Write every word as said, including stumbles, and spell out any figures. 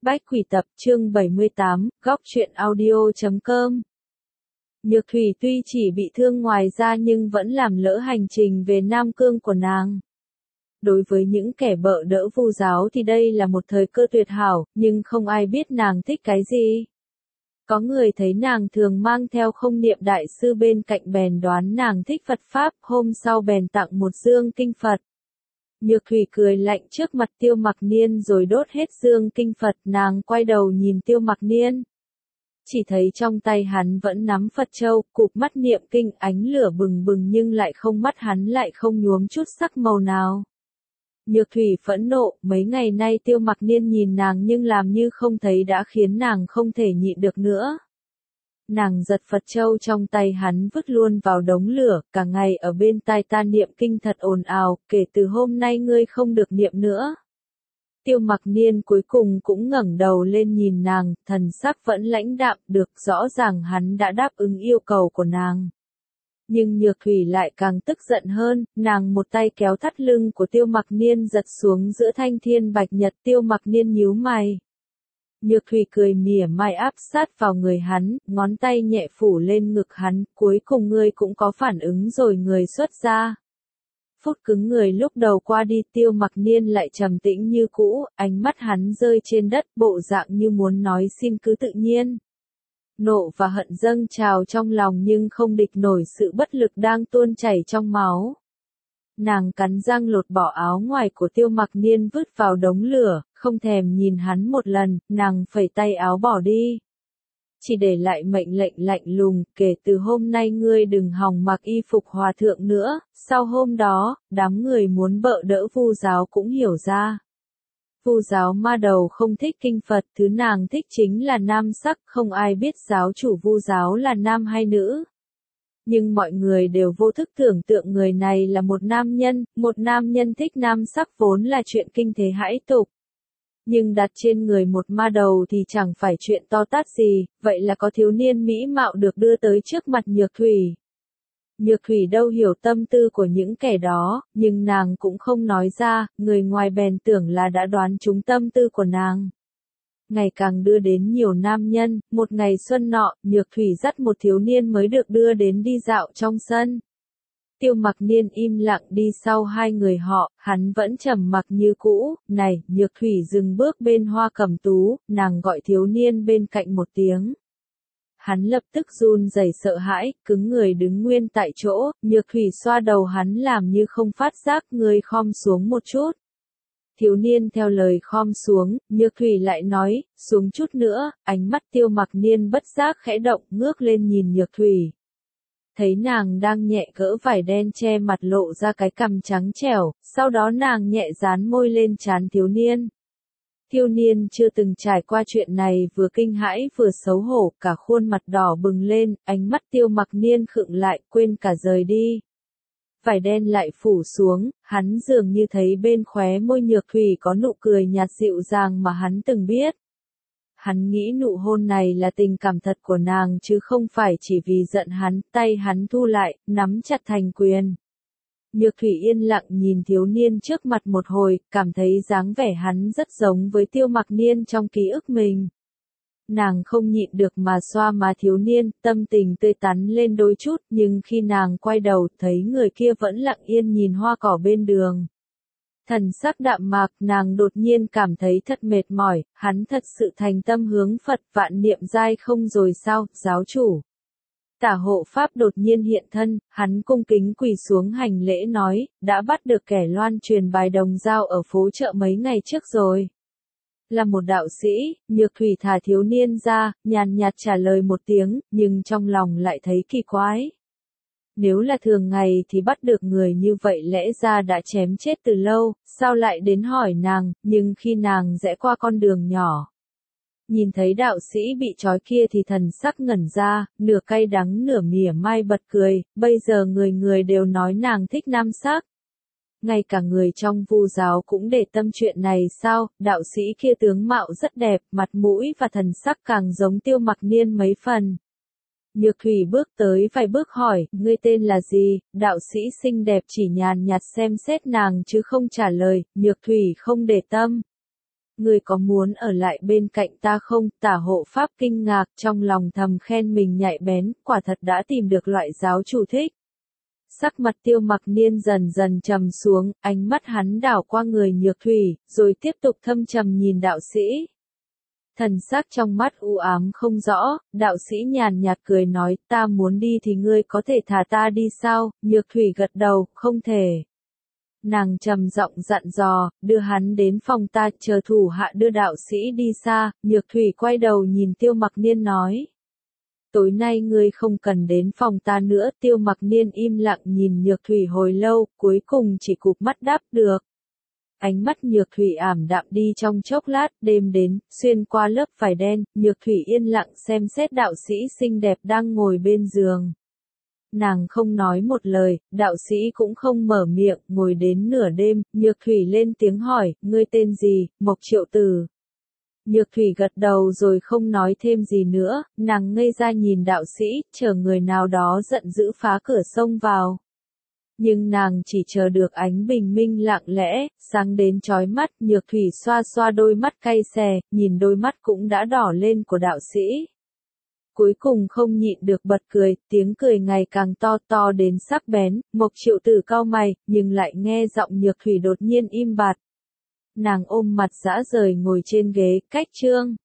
Bách Quỷ Tập chương bảy mươi tám, góc truyện audio chấm com. Nhược Thủy tuy chỉ bị thương ngoài da nhưng vẫn làm lỡ hành trình về Nam Cương của nàng. Đối với những kẻ bợ đỡ Vu giáo thì đây là một thời cơ tuyệt hảo, nhưng không ai biết nàng thích cái gì. Có người thấy nàng thường mang theo không niệm đại sư bên cạnh bèn đoán nàng thích Phật Pháp, hôm sau bèn tặng một dương kinh Phật. Nhược Thủy cười lạnh trước mặt Tiêu Mặc Niên rồi đốt hết dương kinh Phật, nàng quay đầu nhìn Tiêu Mặc Niên. Chỉ thấy trong tay hắn vẫn nắm Phật châu, cụp mắt niệm kinh, ánh lửa bừng bừng nhưng lại không, mắt hắn lại không nhuốm chút sắc màu nào. Nhược Thủy phẫn nộ, mấy ngày nay Tiêu Mặc Niên nhìn nàng nhưng làm như không thấy đã khiến nàng không thể nhịn được nữa. Nàng giật Phật châu trong tay hắn vứt luôn vào đống lửa, cả ngày ở bên tai ta niệm kinh thật ồn ào, kể từ hôm nay ngươi không được niệm nữa. Tiêu Mặc Niên cuối cùng cũng ngẩng đầu lên nhìn nàng, thần sắc vẫn lãnh đạm, được rõ ràng hắn đã đáp ứng yêu cầu của nàng. Nhưng Nhược Thủy lại càng tức giận hơn, nàng một tay kéo thắt lưng của Tiêu Mặc Niên giật xuống giữa thanh thiên bạch nhật. Tiêu Mặc Niên nhíu mày. Nhược Thủy cười mỉa mai áp sát vào người hắn, ngón tay nhẹ phủ lên ngực hắn, cuối cùng ngươi cũng có phản ứng rồi, người xuất ra. Phút cứng người lúc đầu qua đi, Tiêu Mặc Niên lại trầm tĩnh như cũ, ánh mắt hắn rơi trên đất, bộ dạng như muốn nói xin cứ tự nhiên. Nộ và hận dâng trào trong lòng nhưng không địch nổi sự bất lực đang tuôn chảy trong máu. Nàng cắn răng lột bỏ áo ngoài của Tiêu Mặc Niên vứt vào đống lửa, không thèm nhìn hắn một lần, nàng phẩy tay áo bỏ đi. Chỉ để lại mệnh lệnh lạnh lùng, kể từ hôm nay ngươi đừng hòng mặc y phục hòa thượng nữa. Sau hôm đó, đám người muốn bợ đỡ Vu giáo cũng hiểu ra. Vu giáo ma đầu không thích kinh Phật, thứ nàng thích chính là nam sắc, không ai biết giáo chủ Vu giáo là nam hay nữ. Nhưng mọi người đều vô thức tưởng tượng người này là một nam nhân, một nam nhân thích nam sắc vốn là chuyện kinh thế hãi tục. Nhưng đặt trên người một ma đầu thì chẳng phải chuyện to tát gì, vậy là có thiếu niên mỹ mạo được đưa tới trước mặt Nhược Thủy. Nhược Thủy đâu hiểu tâm tư của những kẻ đó, nhưng nàng cũng không nói ra, người ngoài bèn tưởng là đã đoán trúng tâm tư của nàng. Ngày càng đưa đến nhiều nam nhân, một ngày xuân nọ, Nhược Thủy dắt một thiếu niên mới được đưa đến đi dạo trong sân. Tiêu Mặc Niên im lặng đi sau hai người họ, hắn vẫn trầm mặc như cũ. Này, Nhược Thủy dừng bước bên Hoa Cẩm Tú, nàng gọi thiếu niên bên cạnh một tiếng. Hắn lập tức run rẩy sợ hãi, cứng người đứng nguyên tại chỗ. Nhược Thủy xoa đầu hắn làm như không phát giác, người khom xuống một chút. Thiếu niên theo lời khom xuống, Nhược Thủy lại nói, xuống chút nữa. Ánh mắt Tiêu Mặc Niên bất giác khẽ động, ngước lên nhìn Nhược Thủy. Thấy nàng đang nhẹ gỡ vải đen che mặt lộ ra cái cằm trắng trẻo, sau đó nàng nhẹ dán môi lên trán thiếu niên. Thiếu niên chưa từng trải qua chuyện này vừa kinh hãi vừa xấu hổ, cả khuôn mặt đỏ bừng lên, ánh mắt Tiêu Mặc Niên khựng lại, quên cả rời đi. Vải đen lại phủ xuống, hắn dường như thấy bên khóe môi Nhược Thủy có nụ cười nhạt dịu dàng mà hắn từng biết. Hắn nghĩ nụ hôn này là tình cảm thật của nàng chứ không phải chỉ vì giận hắn, tay hắn thu lại, nắm chặt thành quyền. Nhược Thủy yên lặng nhìn thiếu niên trước mặt một hồi, cảm thấy dáng vẻ hắn rất giống với Tiêu Mặc Niên trong ký ức mình. Nàng không nhịn được mà xoa má thiếu niên, tâm tình tươi tắn lên đôi chút, nhưng khi nàng quay đầu, thấy người kia vẫn lặng yên nhìn hoa cỏ bên đường. Thần sắc đạm mạc, nàng đột nhiên cảm thấy thật mệt mỏi, hắn thật sự thành tâm hướng Phật, vạn niệm giai không rồi sao, giáo chủ. Tả hộ pháp đột nhiên hiện thân, hắn cung kính quỳ xuống hành lễ nói, đã bắt được kẻ loan truyền bài đồng dao ở phố chợ mấy ngày trước rồi. Là một đạo sĩ, Nhược Thủy thả thiếu niên ra, nhàn nhạt trả lời một tiếng, nhưng trong lòng lại thấy kỳ quái. Nếu là thường ngày thì bắt được người như vậy lẽ ra đã chém chết từ lâu, sao lại đến hỏi nàng, nhưng khi nàng rẽ qua con đường nhỏ. Nhìn thấy đạo sĩ bị trói kia thì thần sắc ngẩn ra, nửa cay đắng nửa mỉa mai bật cười, bây giờ người người đều nói nàng thích nam sắc. Ngay cả người trong Vu giáo cũng để tâm chuyện này sao, đạo sĩ kia tướng mạo rất đẹp, mặt mũi và thần sắc càng giống Tiêu Mặc Niên mấy phần. Nhược Thủy bước tới vài bước hỏi, ngươi tên là gì? Đạo sĩ xinh đẹp chỉ nhàn nhạt xem xét nàng chứ không trả lời, Nhược Thủy không để tâm. Ngươi có muốn ở lại bên cạnh ta không? Tả hộ pháp kinh ngạc, trong lòng thầm khen mình nhạy bén, quả thật đã tìm được loại giáo chủ thích. Sắc mặt Tiêu Mặc Niên dần dần trầm xuống, ánh mắt hắn đảo qua người Nhược Thủy, rồi tiếp tục thâm trầm nhìn đạo sĩ. Thần sắc trong mắt u ám không rõ, đạo sĩ nhàn nhạt cười nói, ta muốn đi thì ngươi có thể thả ta đi sao? Nhược Thủy gật đầu, không thể. Nàng trầm giọng dặn dò, đưa hắn đến phòng ta, chờ thủ hạ đưa đạo sĩ đi xa. Nhược Thủy quay đầu nhìn Tiêu Mặc Niên nói. Tối nay ngươi không cần đến phòng ta nữa. Tiêu Mặc Niên im lặng nhìn Nhược Thủy hồi lâu, cuối cùng chỉ cụp mắt đáp được. Ánh mắt Nhược Thủy ảm đạm đi trong chốc lát, đêm đến, xuyên qua lớp vải đen, Nhược Thủy yên lặng xem xét đạo sĩ xinh đẹp đang ngồi bên giường. Nàng không nói một lời, đạo sĩ cũng không mở miệng, ngồi đến nửa đêm, Nhược Thủy lên tiếng hỏi, ngươi tên gì? Mộc Triệu Tử. Nhược Thủy gật đầu rồi không nói thêm gì nữa, nàng ngây ra nhìn đạo sĩ, chờ người nào đó giận dữ phá cửa xông vào. Nhưng nàng chỉ chờ được ánh bình minh lặng lẽ, sáng đến chói mắt. Nhược Thủy xoa xoa đôi mắt cay xè, nhìn đôi mắt cũng đã đỏ lên của đạo sĩ. Cuối cùng không nhịn được bật cười, tiếng cười ngày càng to to đến sắc bén. Mộc Triệu Tử cau mày, nhưng lại nghe giọng Nhược Thủy đột nhiên im bặt. Nàng ôm mặt dã rời ngồi trên ghế, cách chương.